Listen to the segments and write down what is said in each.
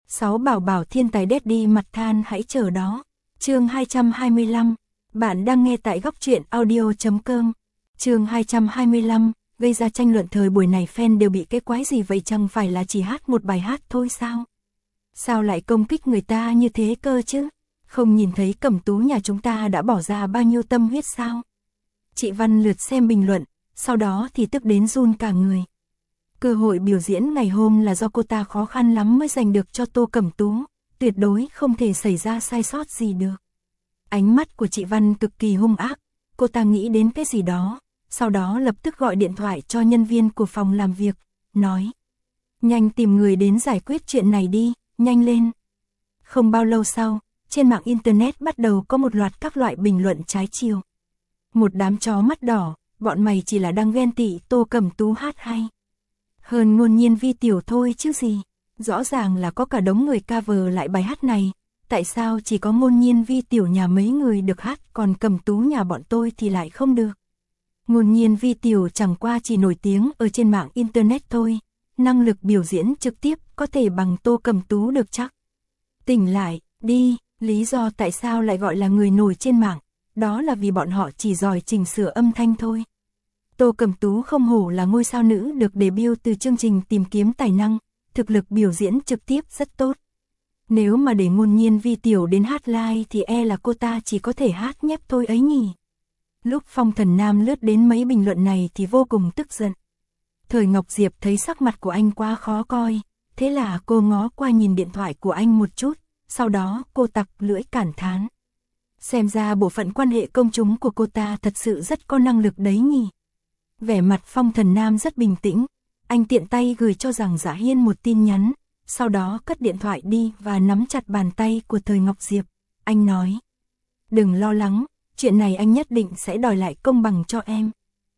6 bảo bảo thiên tài daddy mặt than hãy chờ đó. Chương 225. Bạn đang nghe tại góc truyện audio.com. Chương 225. Gây ra tranh luận thời buổi này fan đều bị cái quái gì vậy, chẳng phải là chỉ hát một bài hát thôi sao? Sao lại công kích người ta như thế cơ chứ? Không nhìn thấy Cẩm Tú nhà chúng ta đã bỏ ra bao nhiêu tâm huyết sao? Chị Văn lượt xem bình luận, sau đó thì tức đến run cả người. Cơ hội biểu diễn ngày hôm là do cô ta khó khăn lắm mới giành được cho Tô Cẩm Tú, tuyệt đối không thể xảy ra sai sót gì được. Ánh mắt của chị Văn cực kỳ hung ác, cô ta nghĩ đến cái gì đó, sau đó lập tức gọi điện thoại cho nhân viên của phòng làm việc, nói: nhanh tìm người đến giải quyết chuyện này đi, nhanh lên. Không bao lâu sau, trên mạng Internet bắt đầu có một loạt các loại bình luận trái chiều. Một đám chó mắt đỏ, bọn mày chỉ là đang ghen tị Tô Cẩm Tú hát hay. Hơn Ngôn Nhiên Vi Tiểu thôi chứ gì, rõ ràng là có cả đống người cover lại bài hát này, tại sao chỉ có Ngôn Nhiên Vi Tiểu nhà mấy người được hát, còn Cẩm Tú nhà bọn tôi thì lại không được. Ngôn Nhiên Vi Tiểu chẳng qua chỉ nổi tiếng ở trên mạng Internet thôi, năng lực biểu diễn trực tiếp có thể bằng Tô Cẩm Tú được chắc. Tỉnh lại, đi, lý do tại sao lại gọi là người nổi trên mạng, đó là vì bọn họ chỉ giỏi chỉnh sửa âm thanh thôi. Tô Cẩm Tú không hổ là ngôi sao nữ được debut từ chương trình Tìm Kiếm Tài Năng, thực lực biểu diễn trực tiếp rất tốt. Nếu mà để Ngôn Nhiên Vi Tiểu đến hát live thì là cô ta chỉ có thể hát nhép thôi ấy nhỉ. Lúc Phong Thần Nam lướt đến mấy bình luận này thì vô cùng tức giận. Thời Ngọc Diệp thấy sắc mặt của anh quá khó coi, thế là cô ngó qua nhìn điện thoại của anh một chút, sau đó cô tặc lưỡi cảm thán. Xem ra bộ phận quan hệ công chúng của cô ta thật sự rất có năng lực đấy nhỉ. Vẻ mặt Phong Thần Nam rất bình tĩnh, anh tiện tay gửi cho Giàng Giả Hiên một tin nhắn, sau đó cất điện thoại đi và nắm chặt bàn tay của Thời Ngọc Diệp. Anh nói: đừng lo lắng, chuyện này anh nhất định sẽ đòi lại công bằng cho em.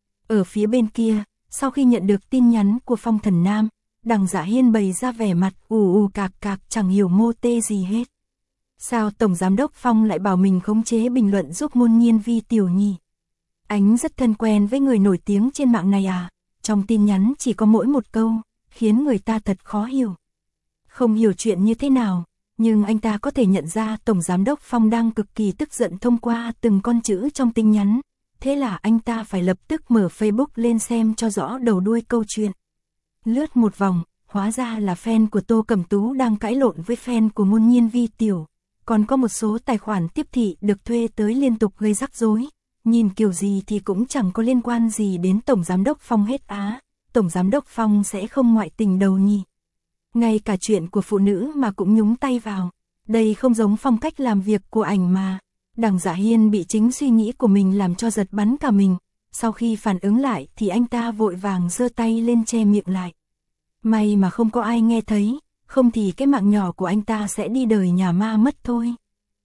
Ở phía bên kia, sau khi nhận được tin nhắn của Phong Thần Nam, Đằng Giả Hiên bày ra vẻ mặt ù cạc cạc chẳng hiểu mô tê gì hết. Sao Tổng Giám đốc Phong lại bảo mình khống chế bình luận giúp Ngôn Nhiên Vi Tiểu nhỉ? Anh rất thân quen với người nổi tiếng trên mạng này à? Trong tin nhắn chỉ có mỗi một câu, khiến người ta thật khó hiểu. Không hiểu chuyện như thế nào, nhưng anh ta có thể nhận ra Tổng Giám đốc Phong đang cực kỳ tức giận thông qua từng con chữ trong tin nhắn. Thế là anh ta phải lập tức mở Facebook lên xem cho rõ đầu đuôi câu chuyện. Lướt một vòng, hóa ra là fan của Tô Cẩm Tú đang cãi lộn với fan của Ngôn Nhiên Vi Tiểu. Còn có một số tài khoản tiếp thị được thuê tới liên tục gây rắc rối. Nhìn kiểu gì thì cũng chẳng có liên quan gì đến Tổng Giám đốc Phong hết á. Tổng Giám đốc Phong sẽ không ngoại tình đầu nhỉ. Ngay cả chuyện của phụ nữ mà cũng nhúng tay vào. Đây không giống phong cách làm việc của ảnh mà. Đằng Giả Hiên bị chính suy nghĩ của mình làm cho giật bắn cả mình. Sau khi phản ứng lại thì anh ta vội vàng giơ tay lên che miệng lại. May mà không có ai nghe thấy, không thì cái mạng nhỏ của anh ta sẽ đi đời nhà ma mất thôi.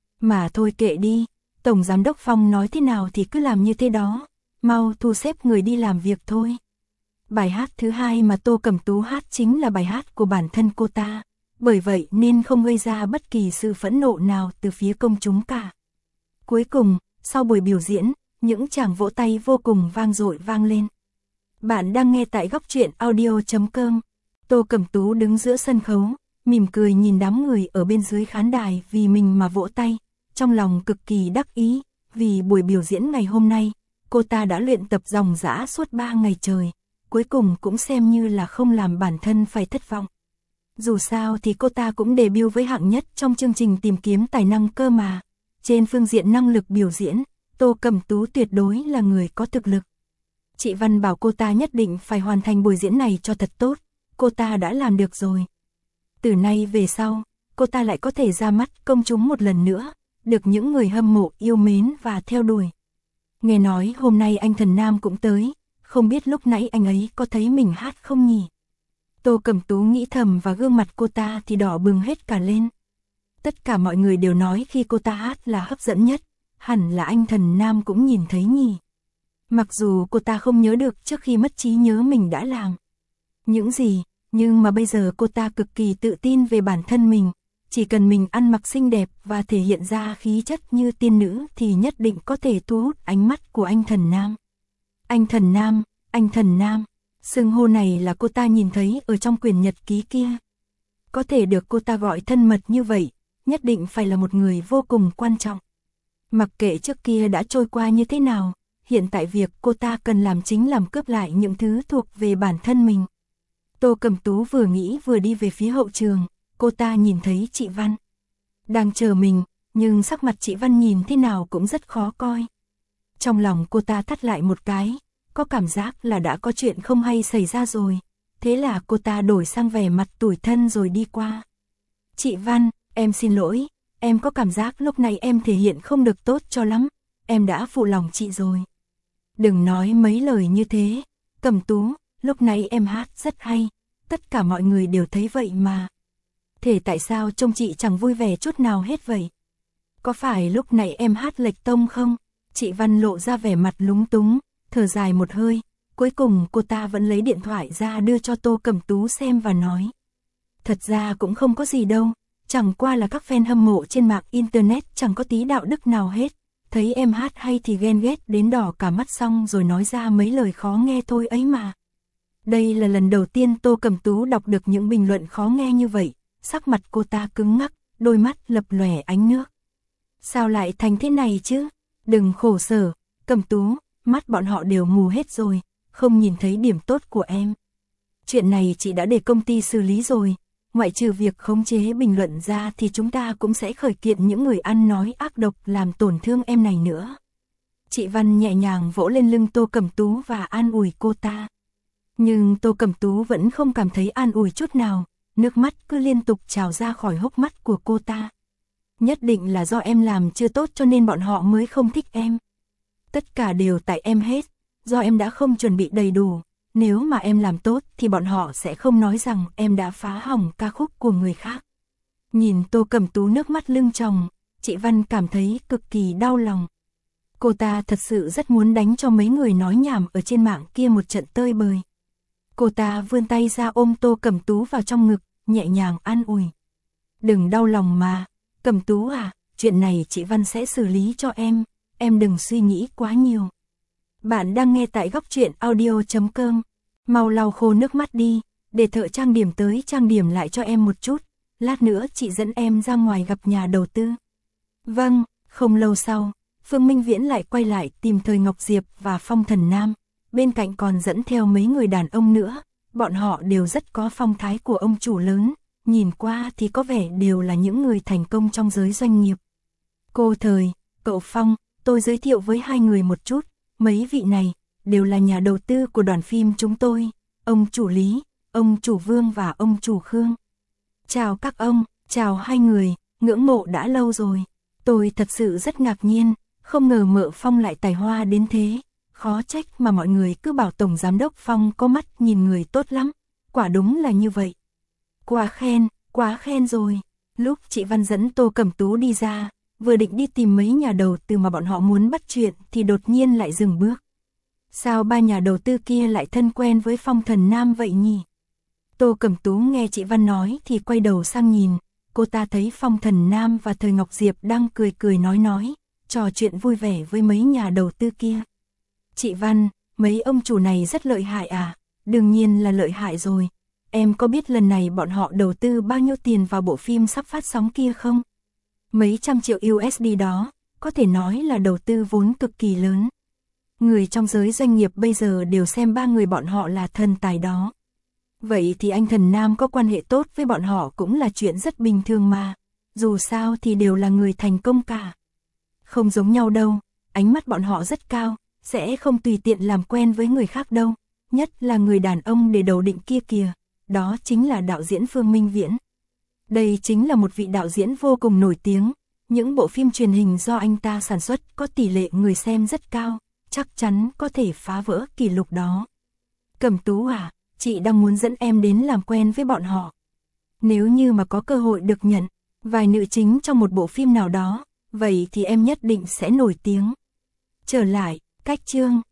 Mà thôi kệ đi, Tổng Giám đốc Phong nói thế nào thì cứ làm như thế đó, mau thu xếp người đi làm việc thôi. Bài hát thứ hai mà Tô Cẩm Tú hát chính là bài hát của bản thân cô ta, bởi vậy nên không gây ra bất kỳ sự phẫn nộ nào từ phía công chúng cả. Cuối cùng, sau buổi biểu diễn, những tràng vỗ tay vô cùng vang dội vang lên. Bạn đang nghe tại góc truyện audio.com. Tô Cẩm Tú đứng giữa sân khấu, mỉm cười nhìn đám người ở bên dưới khán đài vì mình mà vỗ tay, trong lòng cực kỳ đắc ý, vì buổi biểu diễn ngày hôm nay, cô ta đã luyện tập ròng rã suốt 3 ngày trời, cuối cùng cũng xem như là không làm bản thân phải thất vọng. Dù sao thì cô ta cũng debut với hạng nhất trong chương trình Tìm Kiếm Tài Năng cơ mà, trên phương diện năng lực biểu diễn, Tô Cẩm Tú tuyệt đối là người có thực lực. Chị Văn bảo cô ta nhất định phải hoàn thành buổi diễn này cho thật tốt, cô ta đã làm được rồi. Từ nay về sau, cô ta lại có thể ra mắt công chúng một lần nữa, được những người hâm mộ yêu mến và theo đuổi. Nghe nói hôm nay anh Thần Nam cũng tới, không biết lúc nãy anh ấy có thấy mình hát không nhỉ? Tô Cẩm Tú nghĩ thầm và gương mặt cô ta thì đỏ bừng hết cả lên. Tất cả mọi người đều nói khi cô ta hát là hấp dẫn nhất, hẳn là anh Thần Nam cũng nhìn thấy nhỉ. Mặc dù cô ta không nhớ được trước khi mất trí nhớ mình đã làm những gì, nhưng mà bây giờ cô ta cực kỳ tự tin về bản thân mình. Chỉ cần mình ăn mặc xinh đẹp và thể hiện ra khí chất như tiên nữ thì nhất định có thể thu hút ánh mắt của anh Thần Nam. Anh Thần Nam, anh Thần Nam, xưng hô này là cô ta nhìn thấy ở trong quyển nhật ký kia. Có thể được cô ta gọi thân mật như vậy, nhất định phải là một người vô cùng quan trọng. Mặc kệ trước kia đã trôi qua như thế nào, hiện tại việc cô ta cần làm chính là cướp lại những thứ thuộc về bản thân mình. Tô Cẩm Tú vừa nghĩ vừa đi về phía hậu trường, cô ta nhìn thấy chị Văn đang chờ mình, nhưng sắc mặt chị Văn nhìn thế nào cũng rất khó coi. Trong lòng cô ta thắt lại một cái, có cảm giác là đã có chuyện không hay xảy ra rồi. Thế là cô ta đổi sang vẻ mặt tủi thân rồi đi qua. Chị Văn, em xin lỗi, em có cảm giác lúc này em thể hiện không được tốt cho lắm, em đã phụ lòng chị rồi. Đừng nói mấy lời như thế, Cẩm Tú, lúc này em hát rất hay, tất cả mọi người đều thấy vậy mà. Thế tại sao trông chị chẳng vui vẻ chút nào hết vậy? Có phải lúc này em hát lệch tông không? Chị Văn lộ ra vẻ mặt lúng túng, thở dài một hơi, cuối cùng cô ta vẫn lấy điện thoại ra đưa cho Tô Cẩm Tú xem và nói. Thật ra cũng không có gì đâu, chẳng qua là các fan hâm mộ trên mạng internet chẳng có tí đạo đức nào hết. Thấy em hát hay thì ghen ghét đến đỏ cả mắt xong rồi nói ra mấy lời khó nghe thôi ấy mà. Đây là lần đầu tiên Tô Cẩm Tú đọc được những bình luận khó nghe như vậy, sắc mặt cô ta cứng ngắc, đôi mắt lập lòe ánh nước. Sao lại thành thế này chứ? Đừng khổ sở, Cẩm Tú, mắt bọn họ đều mù hết rồi, không nhìn thấy điểm tốt của em. Chuyện này chị đã để công ty xử lý rồi, ngoại trừ việc khống chế bình luận ra thì chúng ta cũng sẽ khởi kiện những người ăn nói ác độc làm tổn thương em này nữa. Chị Văn nhẹ nhàng vỗ lên lưng Tô Cẩm Tú và an ủi cô ta. Nhưng Tô Cẩm Tú vẫn không cảm thấy an ủi chút nào, nước mắt cứ liên tục trào ra khỏi hốc mắt của cô ta. Nhất định là do em làm chưa tốt cho nên bọn họ mới không thích em. Tất cả đều tại em hết, do em đã không chuẩn bị đầy đủ. Nếu mà em làm tốt thì bọn họ sẽ không nói rằng em đã phá hỏng ca khúc của người khác. Nhìn Tô Cẩm Tú nước mắt lưng tròng, chị Văn cảm thấy cực kỳ đau lòng. Cô ta thật sự rất muốn đánh cho mấy người nói nhảm ở trên mạng kia một trận tơi bời. Cô ta vươn tay ra ôm Tô Cẩm Tú vào trong ngực, nhẹ nhàng an ủi. Đừng đau lòng mà, Cẩm Tú à, chuyện này chị Văn sẽ xử lý cho em đừng suy nghĩ quá nhiều. Bạn đang nghe tại góc truyện audio.com. Mau lau khô nước mắt đi, để thợ trang điểm tới trang điểm lại cho em một chút. Lát nữa chị dẫn em ra ngoài gặp nhà đầu tư. Vâng, không lâu sau, Phương Minh Viễn lại quay lại tìm Thời Ngọc Diệp và Phong Thần Nam. Bên cạnh còn dẫn theo mấy người đàn ông nữa. Bọn họ đều rất có phong thái của ông chủ lớn. Nhìn qua thì có vẻ đều là những người thành công trong giới doanh nghiệp. Cô Thời, cậu Phong, tôi giới thiệu với hai người một chút. Mấy vị này đều là nhà đầu tư của đoàn phim chúng tôi, ông chủ Lý, ông chủ Vương và ông chủ Khương. Chào các ông, chào hai người, ngưỡng mộ đã lâu rồi. Tôi thật sự rất ngạc nhiên, không ngờ Mợ Phong lại tài hoa đến thế. Khó trách mà mọi người cứ bảo Tổng Giám đốc Phong có mắt nhìn người tốt lắm. Quả đúng là như vậy. Quá khen rồi. Lúc chị Văn dẫn Tô Cẩm Tú đi ra, vừa định đi tìm mấy nhà đầu tư mà bọn họ muốn bắt chuyện thì đột nhiên lại dừng bước. Sao ba nhà đầu tư kia lại thân quen với Phong Thần Nam vậy nhỉ? Tô Cẩm Tú nghe chị Văn nói thì quay đầu sang nhìn, cô ta thấy Phong Thần Nam và Thời Ngọc Diệp đang cười nói, trò chuyện vui vẻ với mấy nhà đầu tư kia. Chị Văn, mấy ông chủ này rất lợi hại à? Đương nhiên là lợi hại rồi. Em có biết lần này bọn họ đầu tư bao nhiêu tiền vào bộ phim sắp phát sóng kia không? Mấy trăm triệu USD đó, có thể nói là đầu tư vốn cực kỳ lớn. Người trong giới doanh nghiệp bây giờ đều xem ba người bọn họ là thần tài đó. Vậy thì anh Thần Nam có quan hệ tốt với bọn họ cũng là chuyện rất bình thường mà. Dù sao thì đều là người thành công cả. Không giống nhau đâu, ánh mắt bọn họ rất cao, sẽ không tùy tiện làm quen với người khác đâu. Nhất là người đàn ông để đầu định kia kìa, đó chính là đạo diễn Phương Minh Viễn. Đây chính là một vị đạo diễn vô cùng nổi tiếng. Những bộ phim truyền hình do anh ta sản xuất có tỷ lệ người xem rất cao, chắc chắn có thể phá vỡ kỷ lục đó. Cẩm Tú à, chị đang muốn dẫn em đến làm quen với bọn họ. Nếu như mà có cơ hội được nhận vài nữ chính trong một bộ phim nào đó, vậy thì em nhất định sẽ nổi tiếng. Trở lại, cách chương.